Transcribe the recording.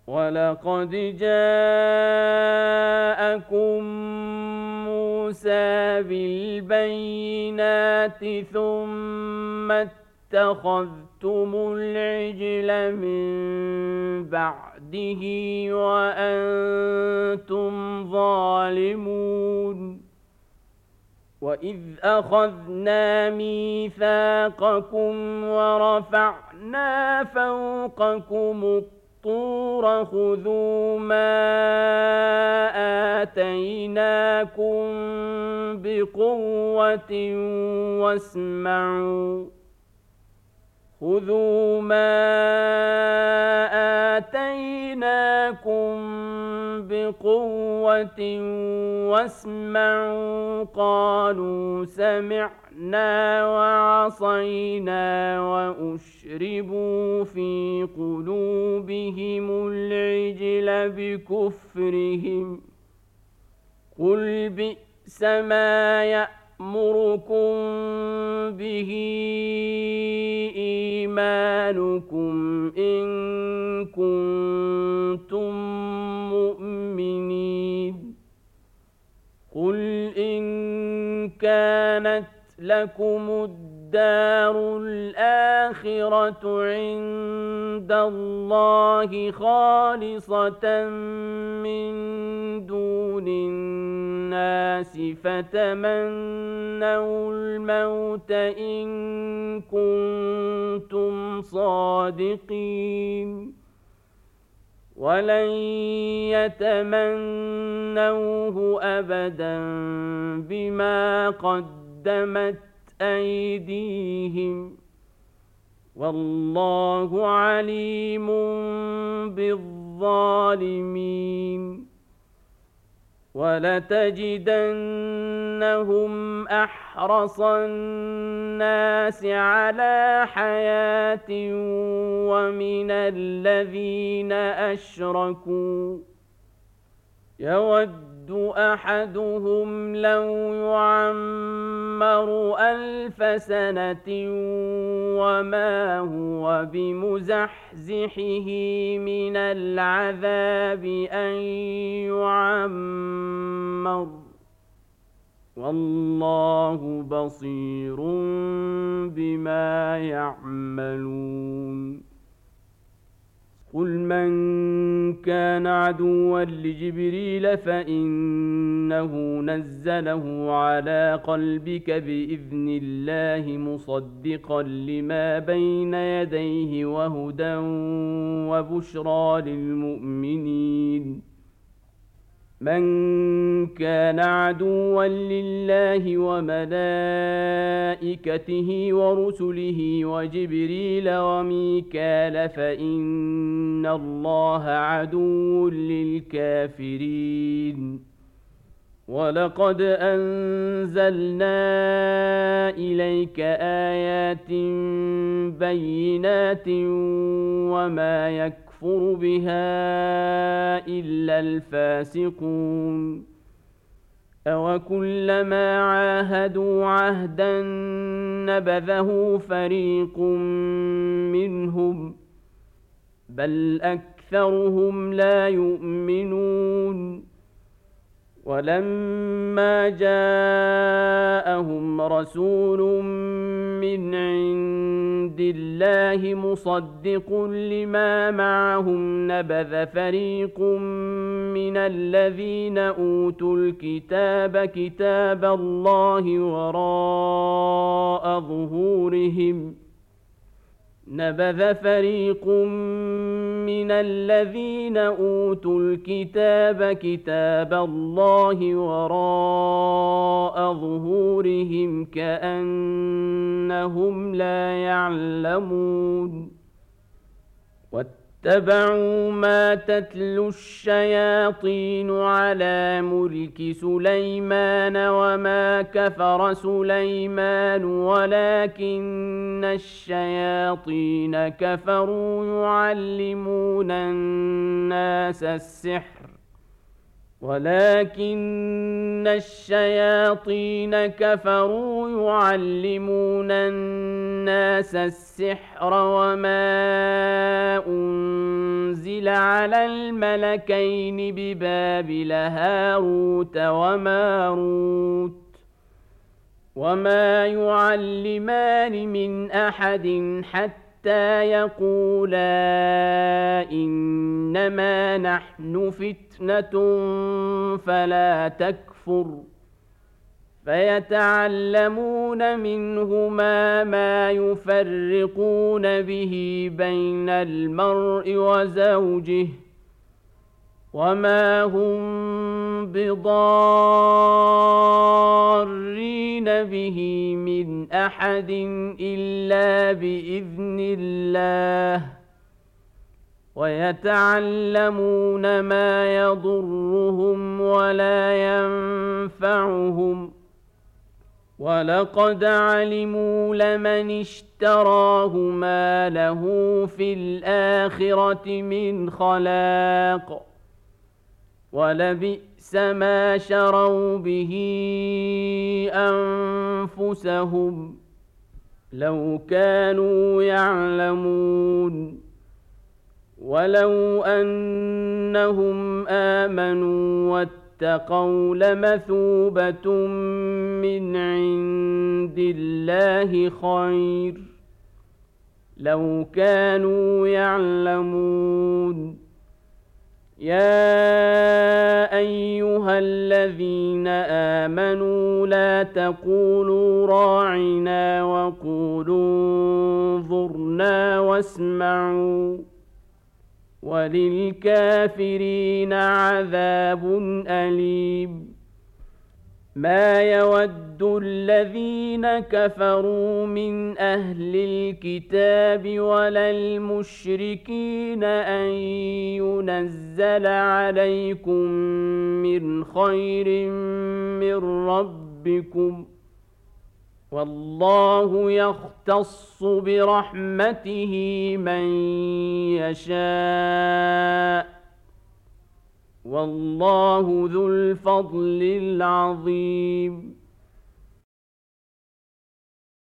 ولقد جاءكم موسى بالبينات ثم اتخذتم العجل من بعده وأنتم ظالمون وإذ أخذنا ميثاقكم ورفعنا فوقكم الطور خذوا ما آتيناكم بقوة واسمعوا خذوا ما آتيناكم بقوة واسمعوا قالوا سمعنا وعصينا وأشربوا في قلوبهم العجل بكفرهم قل بئس ما يأمركم به إيمانكم إن كنتم مؤمنين قل إن كانت لكم الدار الآخرة عند الله خالصة من دون الناس فتمنوا الموت إن كنتم صادقين ولن يتمنوه أبدا بما قدمت أيديهم والله عليم بالظالمين ولتجدنهم أحرص الناس على حياة ومن الذين أشركوا يود أحدهم لو يعمر 1000 سنة وما هو بمزحزحه من العذاب أن يعمر والله بصير بما يعملون قل من كان عدوا لجبريل فإنه نزله على قلبك بإذن الله مصدقا لما بين يديه وهدى وبشرى للمؤمنين من كان عدوا لله وملائكته ورسله وجبريل وميكال فإن الله عدو للكافرين ولقد أنزلنا إليك آيات بينات وما يكفر بها إلا الفاسقون أوكلما عاهدوا عهدا نبذه فريق منهم بل أكثرهم لا يؤمنون ولما جاءهم رسول من عند الله مصدق لما معهم نبذ فريق من الذين أوتوا الكتاب كتاب الله وراء ظهورهم نبذ فريق من الذين أوتوا الكتاب كتاب الله وراء ظهورهم كأنهم لا يعلمون واتبعوا ما تتلو الشياطين على ملك سليمان وما كفر سليمان ولكن الشياطين كفروا يعلمون الناس السحر ولكن الشياطين كفروا يعلمون الناس السحر وما أنزل أنزل على الملكين ببابل هاروت وماروت وما يعلمان من أحد حتى يقولا إنما نحن فتنة فلا تكفر فيتعلمون منهما ما يفرقون به بين المرء وزوجه وما هم بضارين به من أحد إلا بإذن الله ويتعلمون ما يضرهم ولا ينفعهم ولقد علموا لمن اشتراه ما له في الآخرة من خلاق ولبئس ما شروا به أنفسهم لو كانوا يعلمون ولو أنهم آمنوا واتقوا لمثوبة من عند الله خير لو كانوا يعلمون يا أيها الذين آمنوا لا تقولوا راعنا وقولوا انظرنا واسمعوا وللكافرين عذاب أليم ما يود الذين كفروا من أهل الكتاب ولا المشركين أن ينزل عليكم من خير من ربكم والله يختص برحمته من يشاء والله ذو الفضل العظيم